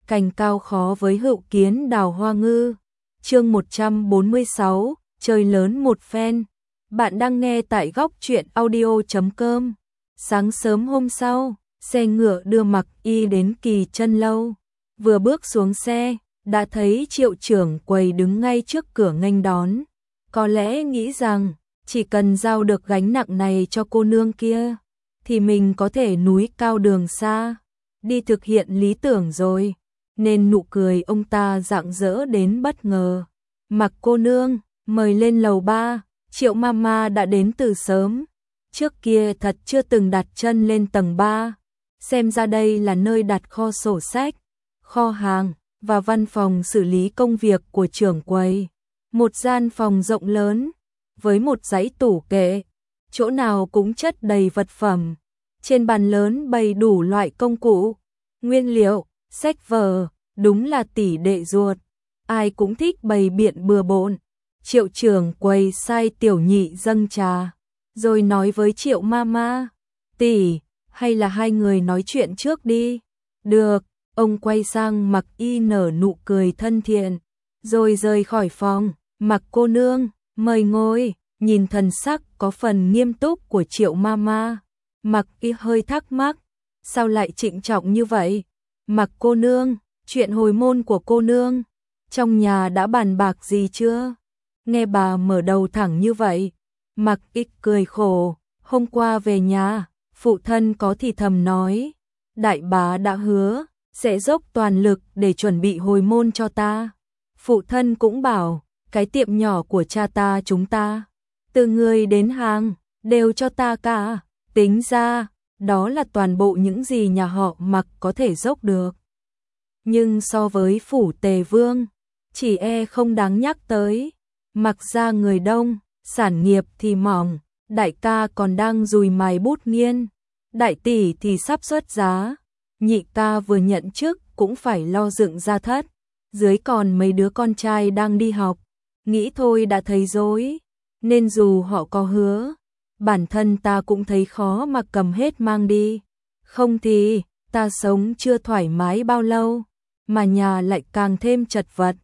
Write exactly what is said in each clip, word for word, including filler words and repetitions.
cành cao khó với hữu kiến đào hoa ngư. Chương một trăm bốn mươi sáu, chơi lớn một phen. Bạn đang nghe tại góc truyện audio chấm com. Sáng sớm hôm sau, xe ngựa đưa Mặc Y đến Kỳ Chân Lâu. Vừa bước xuống xe, đã thấy Triệu trưởng quầy đứng ngay trước cửa nghênh đón. Có lẽ nghĩ rằng, chỉ cần giao được gánh nặng này cho cô nương kia, thì mình có thể núi cao đường xa, đi thực hiện lý tưởng rồi. Nên nụ cười ông ta rạng rỡ đến bất ngờ. Mặc cô nương, mời lên lầu ba. Triệu Mama đã đến từ sớm. Trước kia thật chưa từng đặt chân lên tầng ba. Xem ra đây là nơi đặt kho sổ sách, kho hàng và văn phòng xử lý công việc của trưởng quầy. Một gian phòng rộng lớn với một dãy tủ kệ, chỗ nào cũng chất đầy vật phẩm. Trên bàn lớn bày đủ loại công cụ, nguyên liệu, sách vở, đúng là tỷ đệ ruột. Ai cũng thích bày biện bừa bộn. Triệu trưởng quầy sai tiểu nhị dâng trà, rồi nói với Triệu Mama, tỷ, hay là hai người nói chuyện trước đi. Được, ông quay sang Mặc Y nở nụ cười thân thiện, rồi rời khỏi phòng. Mặc cô nương, mời ngồi. Nhìn thần sắc có phần nghiêm túc của Triệu Mama, Mặc Y hơi thắc mắc, sao lại trịnh trọng như vậy? Mặc cô nương, chuyện hồi môn của cô nương, trong nhà đã bàn bạc gì chưa? Nghe bà mở đầu thẳng như vậy, Mặc Y cười khổ, hôm qua về nhà, phụ thân có thì thầm nói, đại bá đã hứa, sẽ dốc toàn lực để chuẩn bị hồi môn cho ta. Phụ thân cũng bảo, cái tiệm nhỏ của cha ta chúng ta, từ người đến hàng, đều cho ta cả. Tính ra, đó là toàn bộ những gì nhà họ Mặc có thể dốc được. Nhưng so với phủ Tề Vương, chỉ e không đáng nhắc tới. Mặc ra người đông, sản nghiệp thì mỏng, đại ca còn đang dùi mài bút nghiên, đại tỷ thì sắp xuất giá, nhị ca vừa nhận chức cũng phải lo dựng gia thất, dưới còn mấy đứa con trai đang đi học. Nghĩ thôi đã thấy rối, nên dù họ có hứa, bản thân ta cũng thấy khó mà cầm hết mang đi. Không thì, ta sống chưa thoải mái bao lâu, mà nhà lại càng thêm chật vật.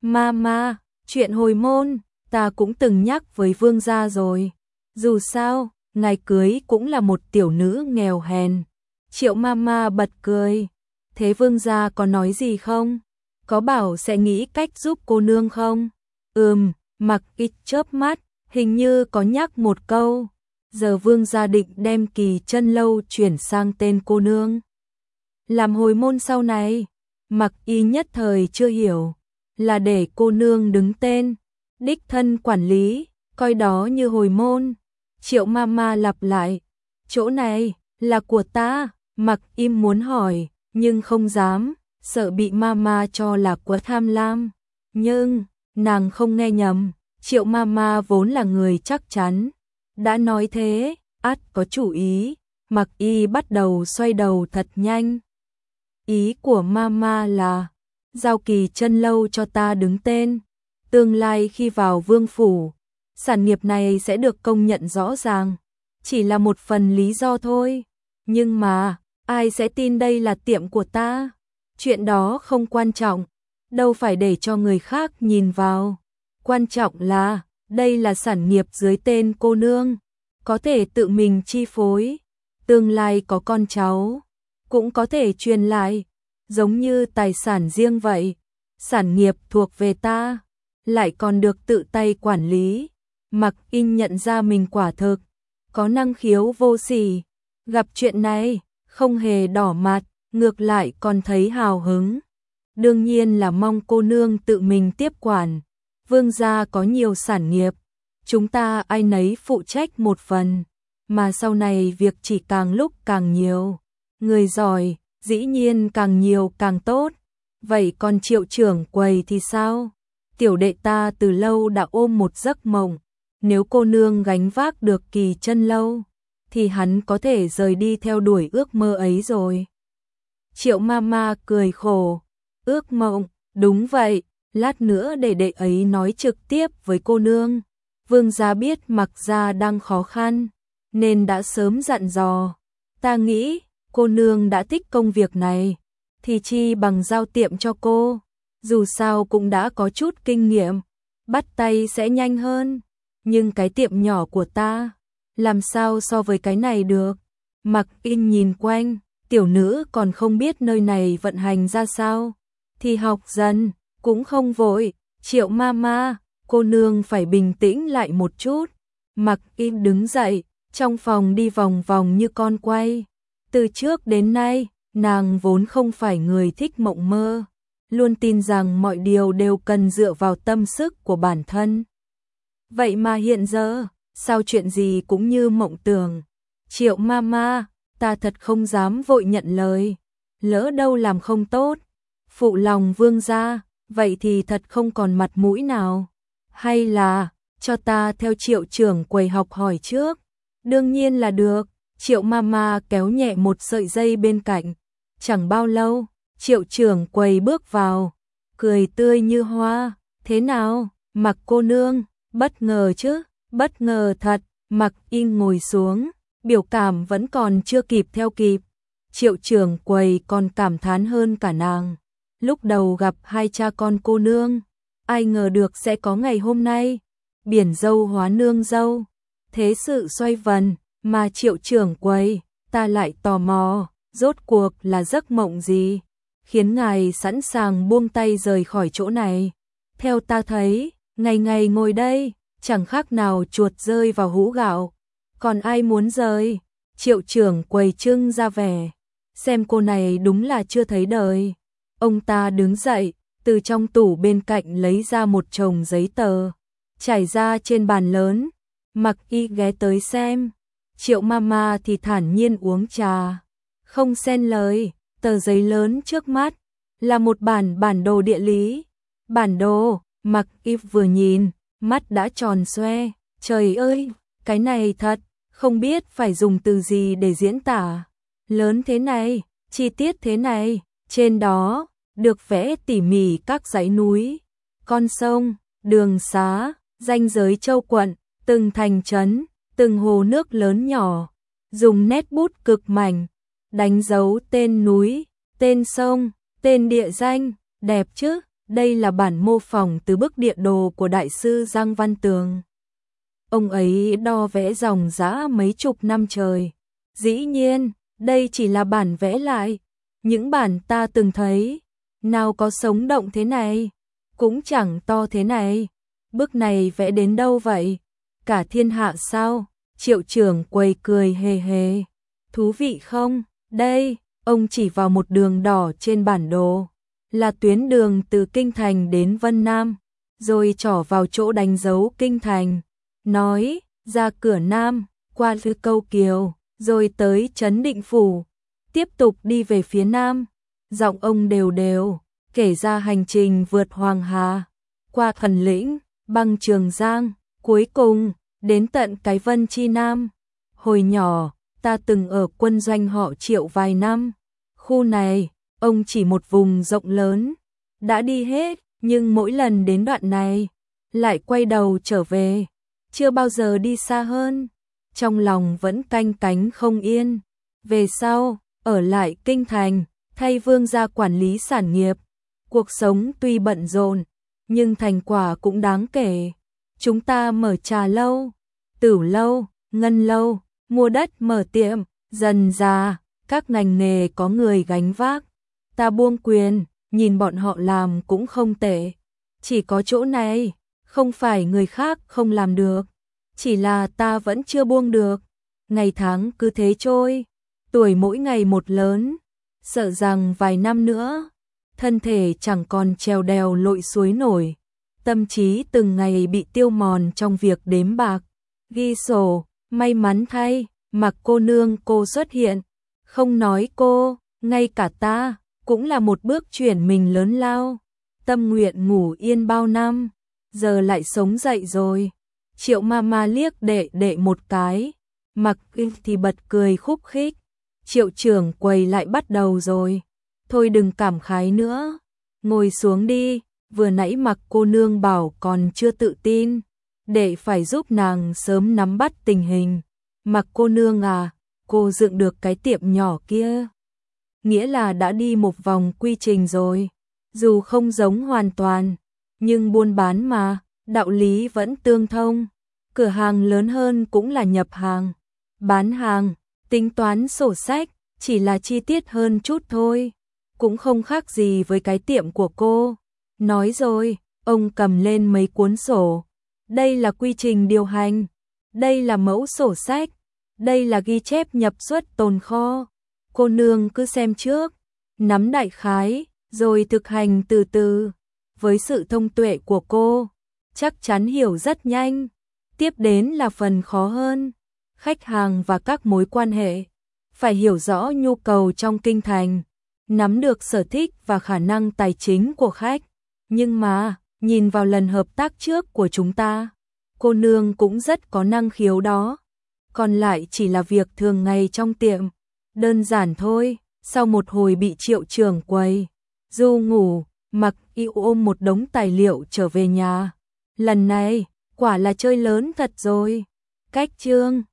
Mama, chuyện hồi môn, ta cũng từng nhắc với vương gia rồi. Dù sao, ngày cưới cũng là một tiểu nữ nghèo hèn. Triệu Mama bật cười. Thế vương gia có nói gì không? Có bảo sẽ nghĩ cách giúp cô nương không? Ừm, Mặc Y chớp mắt, hình như có nhắc một câu. Giờ vương gia định đem Kỳ Chân Lâu chuyển sang tên cô nương, làm hồi môn sau này. Mặc Y nhất thời chưa hiểu, là để cô nương đứng tên, đích thân quản lý, coi đó như hồi môn. Triệu Mama lặp lại, chỗ này là của ta. Mặc Y muốn hỏi, nhưng không dám, sợ bị Mama cho là quá tham lam. Nhưng, nàng không nghe nhầm, Triệu Mama vốn là người chắc chắn. Đã nói thế, ắt có chủ ý. Mặc Y bắt đầu xoay đầu thật nhanh. Ý của Mama là, giao Kỳ Chân Lâu cho ta đứng tên. Tương lai khi vào vương phủ, sản nghiệp này sẽ được công nhận rõ ràng. Chỉ là một phần lý do thôi. Nhưng mà, ai sẽ tin đây là tiệm của ta? Chuyện đó không quan trọng, đâu phải để cho người khác nhìn vào. Quan trọng là, đây là sản nghiệp dưới tên cô nương, có thể tự mình chi phối. Tương lai có con cháu, cũng có thể truyền lại, giống như tài sản riêng vậy. Sản nghiệp thuộc về ta, lại còn được tự tay quản lý. Mặc Y nhận ra mình quả thực có năng khiếu vô sỉ. Gặp chuyện này, không hề đỏ mặt, ngược lại còn thấy hào hứng. Đương nhiên là mong cô nương tự mình tiếp quản. Vương gia có nhiều sản nghiệp, chúng ta ai nấy phụ trách một phần, mà sau này việc chỉ càng lúc càng nhiều. Người giỏi, dĩ nhiên càng nhiều càng tốt. Vậy còn Triệu trưởng quầy thì sao? Tiểu đệ ta từ lâu đã ôm một giấc mộng, nếu cô nương gánh vác được Kỳ Chân Lâu, thì hắn có thể rời đi theo đuổi ước mơ ấy rồi. Triệu Mama cười khổ, ước mộng, đúng vậy, lát nữa để đệ ấy nói trực tiếp với cô nương. Vương gia biết Mặc gia đang khó khăn, nên đã sớm dặn dò. Ta nghĩ, cô nương đã thích công việc này, thì chi bằng giao tiệm cho cô. Dù sao cũng đã có chút kinh nghiệm, bắt tay sẽ nhanh hơn. Nhưng cái tiệm nhỏ của ta, làm sao so với cái này được? Mặc In nhìn quanh, tiểu nữ còn không biết nơi này vận hành ra sao. Thì học dần, cũng không vội. Triệu mama, cô nương phải bình tĩnh lại một chút. Mặc In đứng dậy, trong phòng đi vòng vòng như con quay. Từ trước đến nay, nàng vốn không phải người thích mộng mơ, luôn tin rằng mọi điều đều cần dựa vào tâm sức của bản thân. Vậy mà hiện giờ, sao chuyện gì cũng như mộng tưởng. Triệu mama, ta thật không dám vội nhận lời, lỡ đâu làm không tốt, phụ lòng vương gia, vậy thì thật không còn mặt mũi nào. Hay là, cho ta theo Triệu trưởng quầy học hỏi trước? Đương nhiên là được. Triệu mama kéo nhẹ một sợi dây bên cạnh. Chẳng bao lâu, Triệu trưởng quầy bước vào, cười tươi như hoa. Thế nào, Mặc cô nương, bất ngờ chứ? Bất ngờ thật. Mặc In ngồi xuống, biểu cảm vẫn còn chưa kịp theo kịp. Triệu trưởng quầy còn cảm thán hơn cả nàng. Lúc đầu gặp hai cha con cô nương, ai ngờ được sẽ có ngày hôm nay. Biển dâu hóa nương dâu, thế sự xoay vần. Mà Triệu trưởng quầy, ta lại tò mò, rốt cuộc là giấc mộng gì, khiến ngài sẵn sàng buông tay rời khỏi chỗ này. Theo ta thấy, ngày ngày ngồi đây, chẳng khác nào chuột rơi vào hũ gạo. Còn ai muốn rời? Triệu trưởng quầy trưng ra vẻ, xem cô này đúng là chưa thấy đời. Ông ta đứng dậy, từ trong tủ bên cạnh lấy ra một chồng giấy tờ, trải ra trên bàn lớn. Mặc Y ghé tới xem. Triệu mama thì thản nhiên uống trà, không xen lời. Tờ giấy lớn trước mắt là một bản bản đồ địa lý. Bản đồ, Mặc Y vừa nhìn, mắt đã tròn xoe. Trời ơi, cái này thật, không biết phải dùng từ gì để diễn tả. Lớn thế này, chi tiết thế này, trên đó được vẽ tỉ mỉ các dãy núi, con sông, đường xá, ranh giới châu quận, từng thành trấn, từng hồ nước lớn nhỏ, dùng nét bút cực mảnh, đánh dấu tên núi, tên sông, tên địa danh, đẹp chứ? Đây là bản mô phỏng từ bức địa đồ của đại sư Giang Văn Tường. Ông ấy đo vẽ dòng dã mấy chục năm trời. Dĩ nhiên, đây chỉ là bản vẽ lại. Những bản ta từng thấy, nào có sống động thế này, cũng chẳng to thế này. Bức này vẽ đến đâu vậy? Cả thiên hạ sao? Triệu trưởng quầy cười hề hề. Thú vị không? Đây, ông chỉ vào một đường đỏ trên bản đồ, là tuyến đường từ Kinh Thành đến Vân Nam, rồi trỏ vào chỗ đánh dấu Kinh Thành. Nói, ra cửa Nam, qua Lư Câu Kiều, rồi tới Trấn Định Phủ, tiếp tục đi về phía Nam. Giọng ông đều đều, kể ra hành trình vượt Hoàng Hà, qua Thần Lĩnh, băng Trường Giang, cuối cùng đến tận cái Vân Chi Nam. Hồi nhỏ, ta từng ở quân doanh họ Triệu vài năm. Khu này, ông chỉ một vùng rộng lớn, đã đi hết, nhưng mỗi lần đến đoạn này, lại quay đầu trở về, chưa bao giờ đi xa hơn. Trong lòng vẫn canh cánh không yên. Về sau, ở lại Kinh Thành, thay vương gia quản lý sản nghiệp. Cuộc sống tuy bận rộn, nhưng thành quả cũng đáng kể. Chúng ta mở trà lâu, tửu lâu, ngân lâu, mua đất mở tiệm, dần dà, các ngành nghề có người gánh vác. Ta buông quyền, nhìn bọn họ làm cũng không tệ. Chỉ có chỗ này, không phải người khác không làm được, chỉ là ta vẫn chưa buông được. Ngày tháng cứ thế trôi, tuổi mỗi ngày một lớn, sợ rằng vài năm nữa, thân thể chẳng còn trèo đèo lội suối nổi. Tâm trí từng ngày bị tiêu mòn trong việc đếm bạc, ghi sổ. May mắn thay, Mặc cô nương cô xuất hiện. Không nói cô, ngay cả ta, cũng là một bước chuyển mình lớn lao. Tâm nguyện ngủ yên bao năm, giờ lại sống dậy rồi. Triệu mama liếc đệ đệ một cái, Mặc In thì bật cười khúc khích. Triệu trưởng quầy lại bắt đầu rồi. Thôi đừng cảm khái nữa, ngồi xuống đi. Vừa nãy Mặc cô nương bảo còn chưa tự tin, để phải giúp nàng sớm nắm bắt tình hình. Mặc cô nương à, cô dựng được cái tiệm nhỏ kia nghĩa là đã đi một vòng quy trình rồi. Dù không giống hoàn toàn, nhưng buôn bán mà, đạo lý vẫn tương thông. Cửa hàng lớn hơn cũng là nhập hàng, bán hàng, tính toán sổ sách, chỉ là chi tiết hơn chút thôi. Cũng không khác gì với cái tiệm của cô. Nói rồi, ông cầm lên mấy cuốn sổ. Đây là quy trình điều hành, đây là mẫu sổ sách, đây là ghi chép nhập xuất tồn kho. Cô nương cứ xem trước, nắm đại khái, rồi thực hành từ từ. Với sự thông tuệ của cô, chắc chắn hiểu rất nhanh. Tiếp đến là phần khó hơn, khách hàng và các mối quan hệ. Phải hiểu rõ nhu cầu trong kinh thành, nắm được sở thích và khả năng tài chính của khách. Nhưng mà, nhìn vào lần hợp tác trước của chúng ta, cô nương cũng rất có năng khiếu đó. Còn lại chỉ là việc thường ngày trong tiệm, đơn giản thôi. Sau một hồi bị Triệu trưởng quầy Du ngủ, Mặc Ưu ôm một đống tài liệu trở về nhà. Lần này, quả là chơi lớn thật rồi. Cách chương